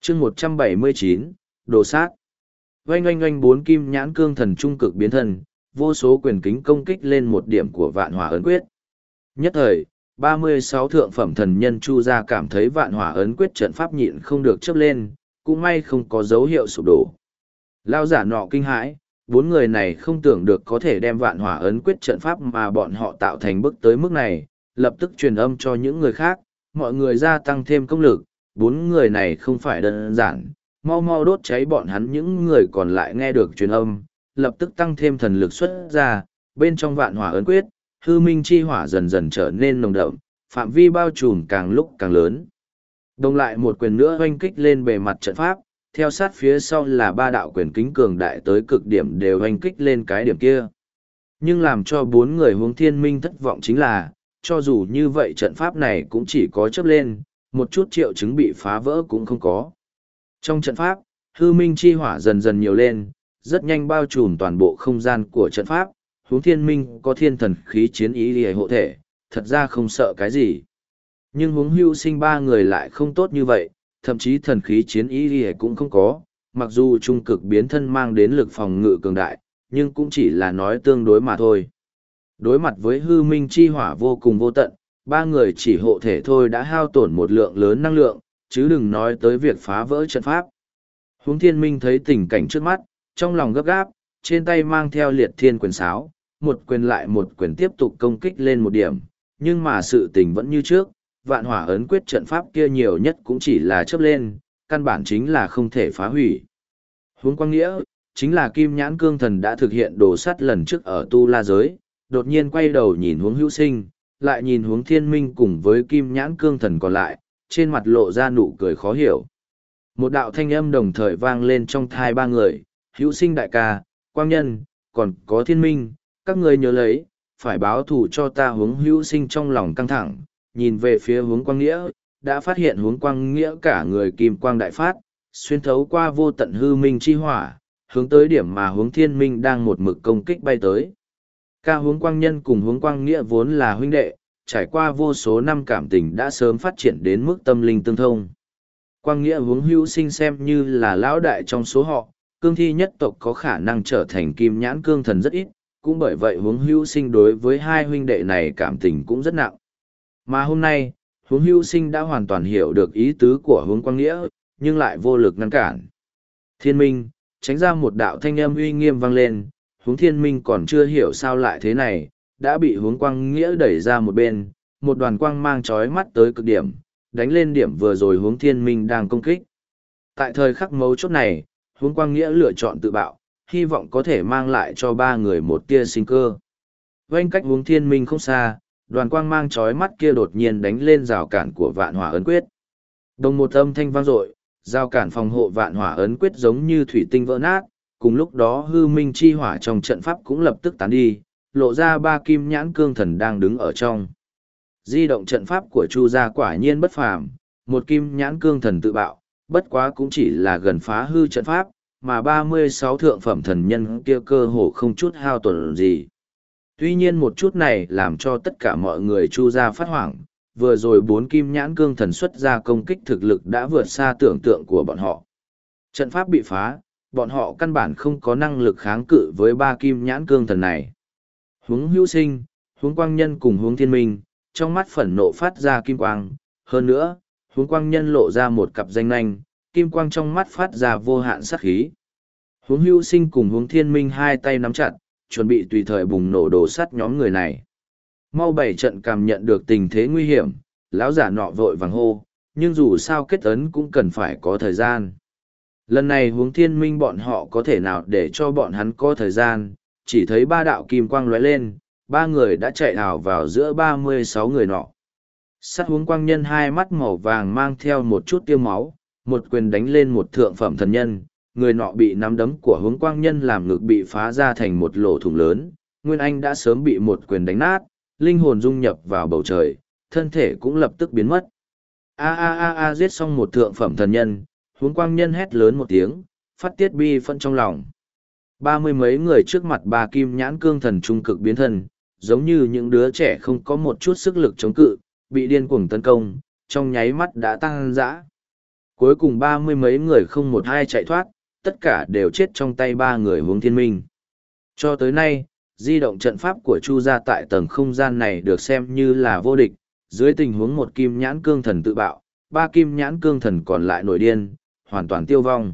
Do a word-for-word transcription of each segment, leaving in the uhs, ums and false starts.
chương một trăm bảy mươi chín, đồ sát. Oanh oanh oanh bốn kim nhãn cương thần trung cực biến thân, vô số quyền kính công kích lên một điểm của vạn hỏa ấn quyết. Nhất thời, ba mươi sáu thượng phẩm thần nhân chu ra cảm thấy vạn hỏa ấn quyết trận pháp nhịn không được chấp lên, cũng may không có dấu hiệu sụp đổ. Lao giả nọ kinh hãi, bốn người này không tưởng được có thể đem vạn hỏa ấn quyết trận pháp mà bọn họ tạo thành bước tới mức này, lập tức truyền âm cho những người khác, mọi người gia tăng thêm công lực, bốn người này không phải đơn giản, mau mau đốt cháy bọn hắn. Những người còn lại nghe được truyền âm, lập tức tăng thêm thần lực xuất ra, bên trong vạn hỏa ấn quyết, hư minh chi hỏa dần dần trở nên nồng đậm, phạm vi bao trùm càng lúc càng lớn. Đồng lại một quyền nữa oanh kích lên bề mặt trận pháp, theo sát phía sau là ba đạo quyền kính cường đại tới cực điểm đều oanh kích lên cái điểm kia. Nhưng làm cho bốn người Hướng Thiên Minh thất vọng chính là, cho dù như vậy trận pháp này cũng chỉ có chớp lên, một chút triệu chứng bị phá vỡ cũng không có. Trong trận pháp, hư minh chi hỏa dần dần nhiều lên, rất nhanh bao trùm toàn bộ không gian của trận pháp. Hướng Thiên Minh có thiên thần khí chiến ý lìa hộ thể, thật ra không sợ cái gì. Nhưng Hướng Hữu Sinh ba người lại không tốt như vậy, thậm chí thần khí chiến ý lìa cũng không có, mặc dù trung cực biến thân mang đến lực phòng ngự cường đại, nhưng cũng chỉ là nói tương đối mà thôi. Đối mặt với hư minh chi hỏa vô cùng vô tận, ba người chỉ hộ thể thôi đã hao tổn một lượng lớn năng lượng, chứ đừng nói tới việc phá vỡ trận pháp. Hướng Thiên Minh thấy tình cảnh trước mắt, trong lòng gấp gáp, trên tay mang theo liệt thiên quyền sáo, một quyền lại một quyền tiếp tục công kích lên một điểm, nhưng mà sự tình vẫn như trước, vạn hỏa ấn quyết trận pháp kia nhiều nhất cũng chỉ là chớp lên, căn bản chính là không thể phá hủy. Hướng Quang Nghĩa, chính là Kim Nhãn Cương Thần đã thực hiện đồ sắt lần trước ở Tu La Giới, đột nhiên quay đầu nhìn Hướng Hữu Sinh, lại nhìn Hướng Thiên Minh cùng với Kim Nhãn Cương Thần còn lại, trên mặt lộ ra nụ cười khó hiểu. Một đạo thanh âm đồng thời vang lên trong thai ba người, Hữu Sinh đại ca, Quang Nhân, còn có Thiên Minh, các ngươi nhớ lấy, phải báo thù cho ta. Hướng Hữu Sinh trong lòng căng thẳng, nhìn về phía Hướng Quang Nghĩa, đã phát hiện Hướng Quang Nghĩa cả người kim quang đại phát, xuyên thấu qua vô tận hư minh chi hỏa, hướng tới điểm mà Hướng Thiên Minh đang một mực công kích bay tới. Ca Hướng Quang Nhân cùng Hướng Quang Nghĩa vốn là huynh đệ, trải qua vô số năm cảm tình đã sớm phát triển đến mức tâm linh tương thông. Quang Nghĩa Hướng Hữu Sinh xem như là lão đại trong số họ, cương thi nhất tộc có khả năng trở thành kim nhãn cương thần rất ít, cũng bởi vậy Hướng Hữu Sinh đối với hai huynh đệ này cảm tình cũng rất nặng. Mà hôm nay, Hướng Hữu Sinh đã hoàn toàn hiểu được ý tứ của Hướng Quang Nghĩa, nhưng lại vô lực ngăn cản. Thiên Minh, tránh ra. Một đạo thanh âm uy nghiêm vang lên, Hướng Thiên Minh còn chưa hiểu sao lại thế này, đã bị Hướng Quang Nghĩa đẩy ra một bên, một đoàn quang mang chói mắt tới cực điểm, đánh lên điểm vừa rồi Hướng Thiên Minh đang công kích. Tại thời khắc mấu chốt này, Hướng Quang Nghĩa lựa chọn tự bạo, hy vọng có thể mang lại cho ba người một tia sinh cơ. Vành cách Hướng Thiên Minh không xa, đoàn quang mang chói mắt kia đột nhiên đánh lên rào cản của vạn hỏa ấn quyết. Đồng một âm thanh vang dội, rào cản phòng hộ vạn hỏa ấn quyết giống như thủy tinh vỡ nát, cùng lúc đó hư minh chi hỏa trong trận pháp cũng lập tức tán đi, lộ ra ba kim nhãn cương thần đang đứng ở trong. Di động trận pháp của Chu gia quả nhiên bất phàm, một kim nhãn cương thần tự bạo, bất quá cũng chỉ là gần phá hư trận pháp, mà ba mươi sáu thượng phẩm thần nhân kia cơ hồ không chút hao tổn gì. Tuy nhiên một chút này làm cho tất cả mọi người Chu gia phát hoảng, vừa rồi bốn kim nhãn cương thần xuất ra công kích thực lực đã vượt xa tưởng tượng của bọn họ. Trận pháp bị phá, bọn họ căn bản không có năng lực kháng cự với ba kim nhãn cương thần này. Hướng Hữu Sinh, Hướng Quang Nhân cùng Hướng Thiên Minh, trong mắt phẫn nộ phát ra kim quang, hơn nữa, Hướng Quang Nhân lộ ra một cặp danh nanh, kim quang trong mắt phát ra vô hạn sát khí. Hướng Hữu Sinh cùng Hướng Thiên Minh hai tay nắm chặt, chuẩn bị tùy thời bùng nổ đồ sắt nhóm người này. Mau bảy trận cảm nhận được tình thế nguy hiểm, lão giả nọ vội vàng hô, nhưng dù sao kết ấn cũng cần phải có thời gian. Lần này Hướng Thiên Minh bọn họ có thể nào để cho bọn hắn có thời gian, chỉ thấy ba đạo kim quang lóe lên, ba người đã chạy ảo vào giữa ba mươi sáu người nọ. Sát Hướng Quang Nhân hai mắt màu vàng mang theo một chút tiêu máu, một quyền đánh lên một thượng phẩm thần nhân, người nọ bị nắm đấm của Hướng Quang Nhân làm ngực bị phá ra thành một lỗ thủng lớn, Nguyên Anh đã sớm bị một quyền đánh nát, linh hồn dung nhập vào bầu trời, thân thể cũng lập tức biến mất. A a a a giết xong một thượng phẩm thần nhân, Hướng Quang Nhân hét lớn một tiếng, phát tiết bi phẫn trong lòng. Ba mươi mấy người trước mặt ba kim nhãn cương thần trung cực biến thân, giống như những đứa trẻ không có một chút sức lực chống cự, bị điên cuồng tấn công, trong nháy mắt đã tăng dã. Cuối cùng ba mươi mấy người không một ai chạy thoát, tất cả đều chết trong tay ba người Hướng Thiên Minh. Cho tới nay, di động trận pháp của Chu gia tại tầng không gian này được xem như là vô địch, dưới tình huống một kim nhãn cương thần tự bạo, ba kim nhãn cương thần còn lại nổi điên, hoàn toàn tiêu vong.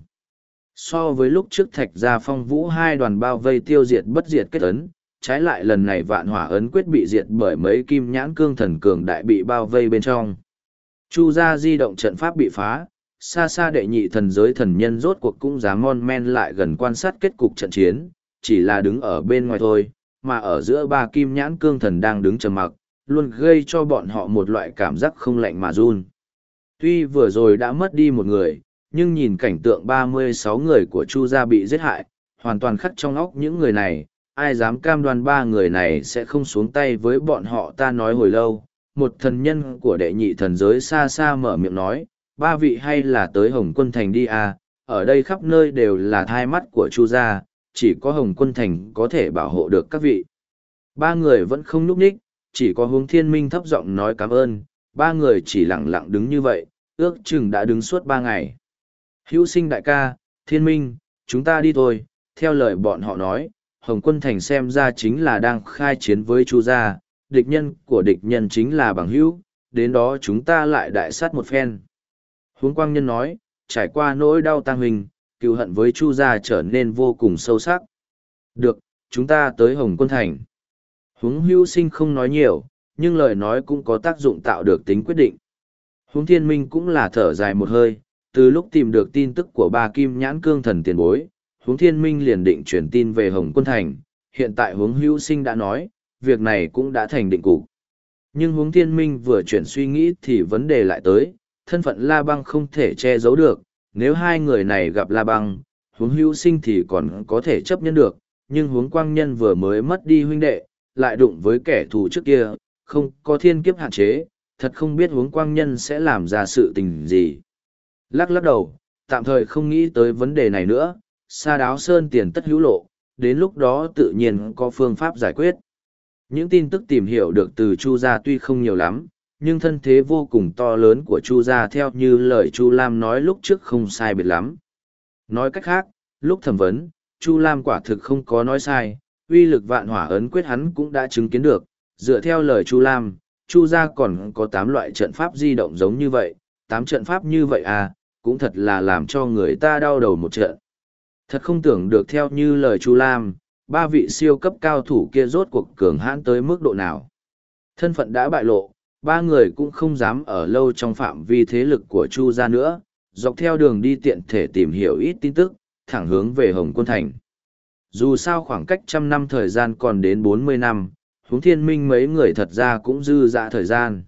So với lúc trước Thạch Gia Phong Vũ hai đoàn bao vây tiêu diệt bất diệt kết ấn, trái lại lần này vạn hỏa ấn quyết bị diệt bởi mấy kim nhãn cương thần cường đại bị bao vây bên trong. Chu gia di động trận pháp bị phá, xa xa đệ nhị thần giới thần nhân rốt cuộc cũng dám mon men lại gần quan sát kết cục trận chiến, chỉ là đứng ở bên ngoài thôi, mà ở giữa ba kim nhãn cương thần đang đứng trầm mặc, luôn gây cho bọn họ một loại cảm giác không lạnh mà run. Tuy vừa rồi đã mất đi một người, nhưng nhìn cảnh tượng ba mươi sáu người của Chu gia bị giết hại, hoàn toàn khắc trong óc những người này, ai dám cam đoan ba người này sẽ không xuống tay với bọn họ. Ta nói hồi lâu, một thần nhân của đệ nhị thần giới xa xa mở miệng nói, ba vị hay là tới Hồng Quân Thành đi à, ở đây khắp nơi đều là thai mắt của Chu gia, chỉ có Hồng Quân Thành có thể bảo hộ được các vị. Ba người vẫn không nhúc nhích, chỉ có Hướng Thiên Minh thấp giọng nói cảm ơn, ba người chỉ lặng lặng đứng như vậy, ước chừng đã đứng suốt ba ngày. Hữu Sinh đại ca, Thiên Minh, chúng ta đi thôi, theo lời bọn họ nói, Hồng Quân Thành xem ra chính là đang khai chiến với Chu gia, địch nhân của địch nhân chính là bằng hữu, đến đó chúng ta lại đại sát một phen. Hướng Quang Nhân nói, trải qua nỗi đau tang hình, cựu hận với Chu gia trở nên vô cùng sâu sắc. Được, chúng ta tới Hồng Quân Thành. Hướng Hữu Sinh không nói nhiều, nhưng lời nói cũng có tác dụng tạo được tính quyết định. Hướng Thiên Minh cũng là thở dài một hơi, từ lúc tìm được tin tức của ba kim nhãn cương thần tiền bối, Hướng Thiên Minh liền định truyền tin về Hồng Quân Thành, hiện tại Hướng Hữu Sinh đã nói, việc này cũng đã thành định cục. Nhưng Hướng Thiên Minh vừa chuyển suy nghĩ thì vấn đề lại tới, thân phận La Băng không thể che giấu được, nếu hai người này gặp La Băng, Hướng Hữu Sinh thì còn có thể chấp nhận được, nhưng Hướng Quang Nhân vừa mới mất đi huynh đệ, lại đụng với kẻ thù trước kia, không có thiên kiếp hạn chế, thật không biết Hướng Quang Nhân sẽ làm ra sự tình gì. Lắc lắc đầu, tạm thời không nghĩ tới vấn đề này nữa, Sa Đáo Sơn tiền tất hữu lộ, đến lúc đó tự nhiên có phương pháp giải quyết. Những tin tức tìm hiểu được từ Chu gia tuy không nhiều lắm, nhưng thân thế vô cùng to lớn của Chu gia theo như lời Chu Lam nói lúc trước không sai biệt lắm. Nói cách khác, lúc thẩm vấn, Chu Lam quả thực không có nói sai, uy lực vạn hỏa ấn quyết hắn cũng đã chứng kiến được, dựa theo lời Chu Lam, Chu gia còn có tám loại trận pháp di động giống như vậy, tám trận pháp như vậy à, cũng thật là làm cho người ta đau đầu một trận. Thật không tưởng được theo như lời Chu Lam, ba vị siêu cấp cao thủ kia rốt cuộc cường hãn tới mức độ nào. Thân phận đã bại lộ, ba người cũng không dám ở lâu trong phạm vi thế lực của Chu gia nữa, dọc theo đường đi tiện thể tìm hiểu ít tin tức, thẳng hướng về Hồng Quân Thành. Dù sao khoảng cách trăm năm thời gian còn đến bốn mươi năm, Hướng Thiên Minh mấy người thật ra cũng dư dã thời gian.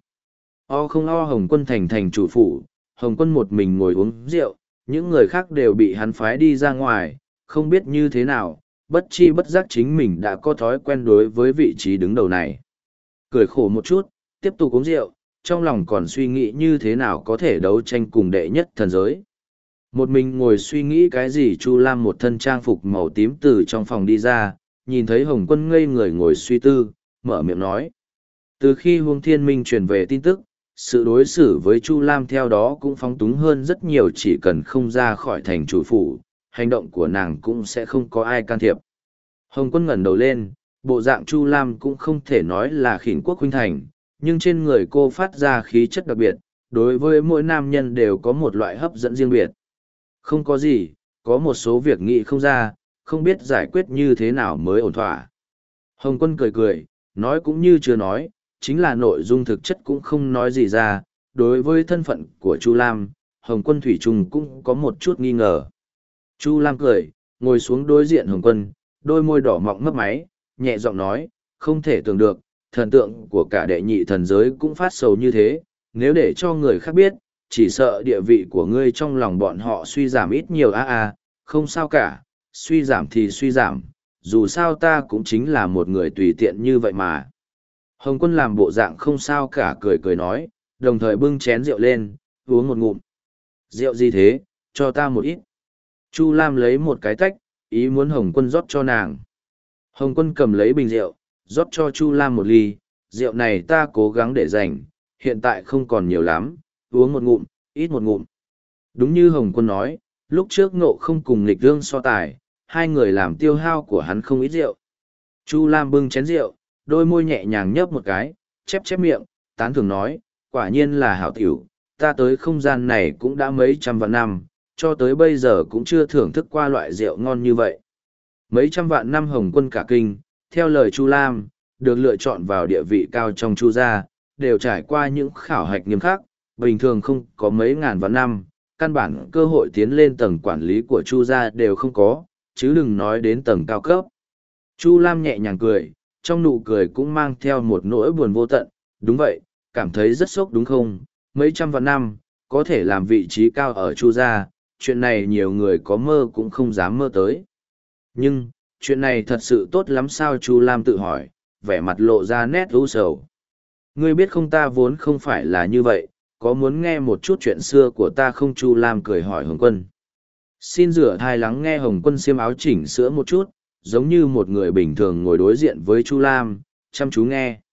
O không o Hồng Quân Thành thành chủ phủ, Hồng Quân một mình ngồi uống rượu, những người khác đều bị hắn phái đi ra ngoài, không biết như thế nào, bất chi bất giác chính mình đã có thói quen đối với vị trí đứng đầu này. Cười khổ một chút, tiếp tục uống rượu, trong lòng còn suy nghĩ như thế nào có thể đấu tranh cùng đệ nhất thần giới. Một mình ngồi suy nghĩ cái gì Chu Lam một thân trang phục màu tím từ trong phòng đi ra, nhìn thấy Hồng Quân ngây người ngồi suy tư, mở miệng nói. Từ khi Hướng Thiên Minh truyền về tin tức, sự đối xử với Chu Lam theo đó cũng phóng túng hơn rất nhiều, chỉ cần không ra khỏi thành chủ phủ, hành động của nàng cũng sẽ không có ai can thiệp. Hồng Quân ngẩng đầu lên, bộ dạng Chu Lam cũng không thể nói là khỉnh quốc huynh thành, nhưng trên người cô phát ra khí chất đặc biệt, đối với mỗi nam nhân đều có một loại hấp dẫn riêng biệt. Không có gì, có một số việc nghĩ không ra, không biết giải quyết như thế nào mới ổn thỏa. Hồng Quân cười cười, nói cũng như chưa nói, chính là nội dung thực chất cũng không nói gì ra. Đối với thân phận của Chu Lam, Hồng Quân thủy chung cũng có một chút nghi ngờ. Chu Lam cười, ngồi xuống đối diện Hồng Quân, đôi môi đỏ mọng mấp máy, nhẹ giọng nói, không thể tưởng được, thần tượng của cả đệ nhị thần giới cũng phát sầu như thế, nếu để cho người khác biết, chỉ sợ địa vị của ngươi trong lòng bọn họ suy giảm ít nhiều a a, không sao cả, suy giảm thì suy giảm, dù sao ta cũng chính là một người tùy tiện như vậy mà. Hồng Quân làm bộ dạng không sao cả, cười cười nói, đồng thời bưng chén rượu lên, uống một ngụm. Rượu gì thế, cho ta một ít. Chu Lam lấy một cái tách, ý muốn Hồng Quân rót cho nàng. Hồng Quân cầm lấy bình rượu, rót cho Chu Lam một ly, rượu này ta cố gắng để dành, hiện tại không còn nhiều lắm, uống một ngụm, ít một ngụm. Đúng như Hồng Quân nói, lúc trước Ngộ Không cùng nghịch Ương so tài, hai người làm tiêu hao của hắn không ít rượu. Chu Lam bưng chén rượu, đôi môi nhẹ nhàng nhấp một cái, chép chép miệng, tán thưởng nói, quả nhiên là hảo tiểu, ta tới không gian này cũng đã mấy trăm vạn năm, cho tới bây giờ cũng chưa thưởng thức qua loại rượu ngon như vậy. Mấy trăm vạn năm Hồng Quân cả kinh, theo lời Chu Lam, được lựa chọn vào địa vị cao trong Chu gia, đều trải qua những khảo hạch nghiêm khắc, bình thường không có mấy ngàn vạn năm, căn bản cơ hội tiến lên tầng quản lý của Chu gia đều không có, chứ đừng nói đến tầng cao cấp. Chu Lam nhẹ nhàng cười, trong nụ cười cũng mang theo một nỗi buồn vô tận, đúng vậy, cảm thấy rất sốc đúng không, mấy trăm vạn năm, có thể làm vị trí cao ở Chu gia, chuyện này nhiều người có mơ cũng không dám mơ tới. Nhưng, chuyện này thật sự tốt lắm sao Chu Lam tự hỏi, vẻ mặt lộ ra nét u sầu. Ngươi biết không, ta vốn không phải là như vậy, có muốn nghe một chút chuyện xưa của ta không? Chu Lam cười hỏi Hồng Quân. Xin rửa thai lắng nghe. Hồng Quân xiêm áo chỉnh sửa một chút, giống như một người bình thường ngồi đối diện với Chu Lam, chăm chú nghe.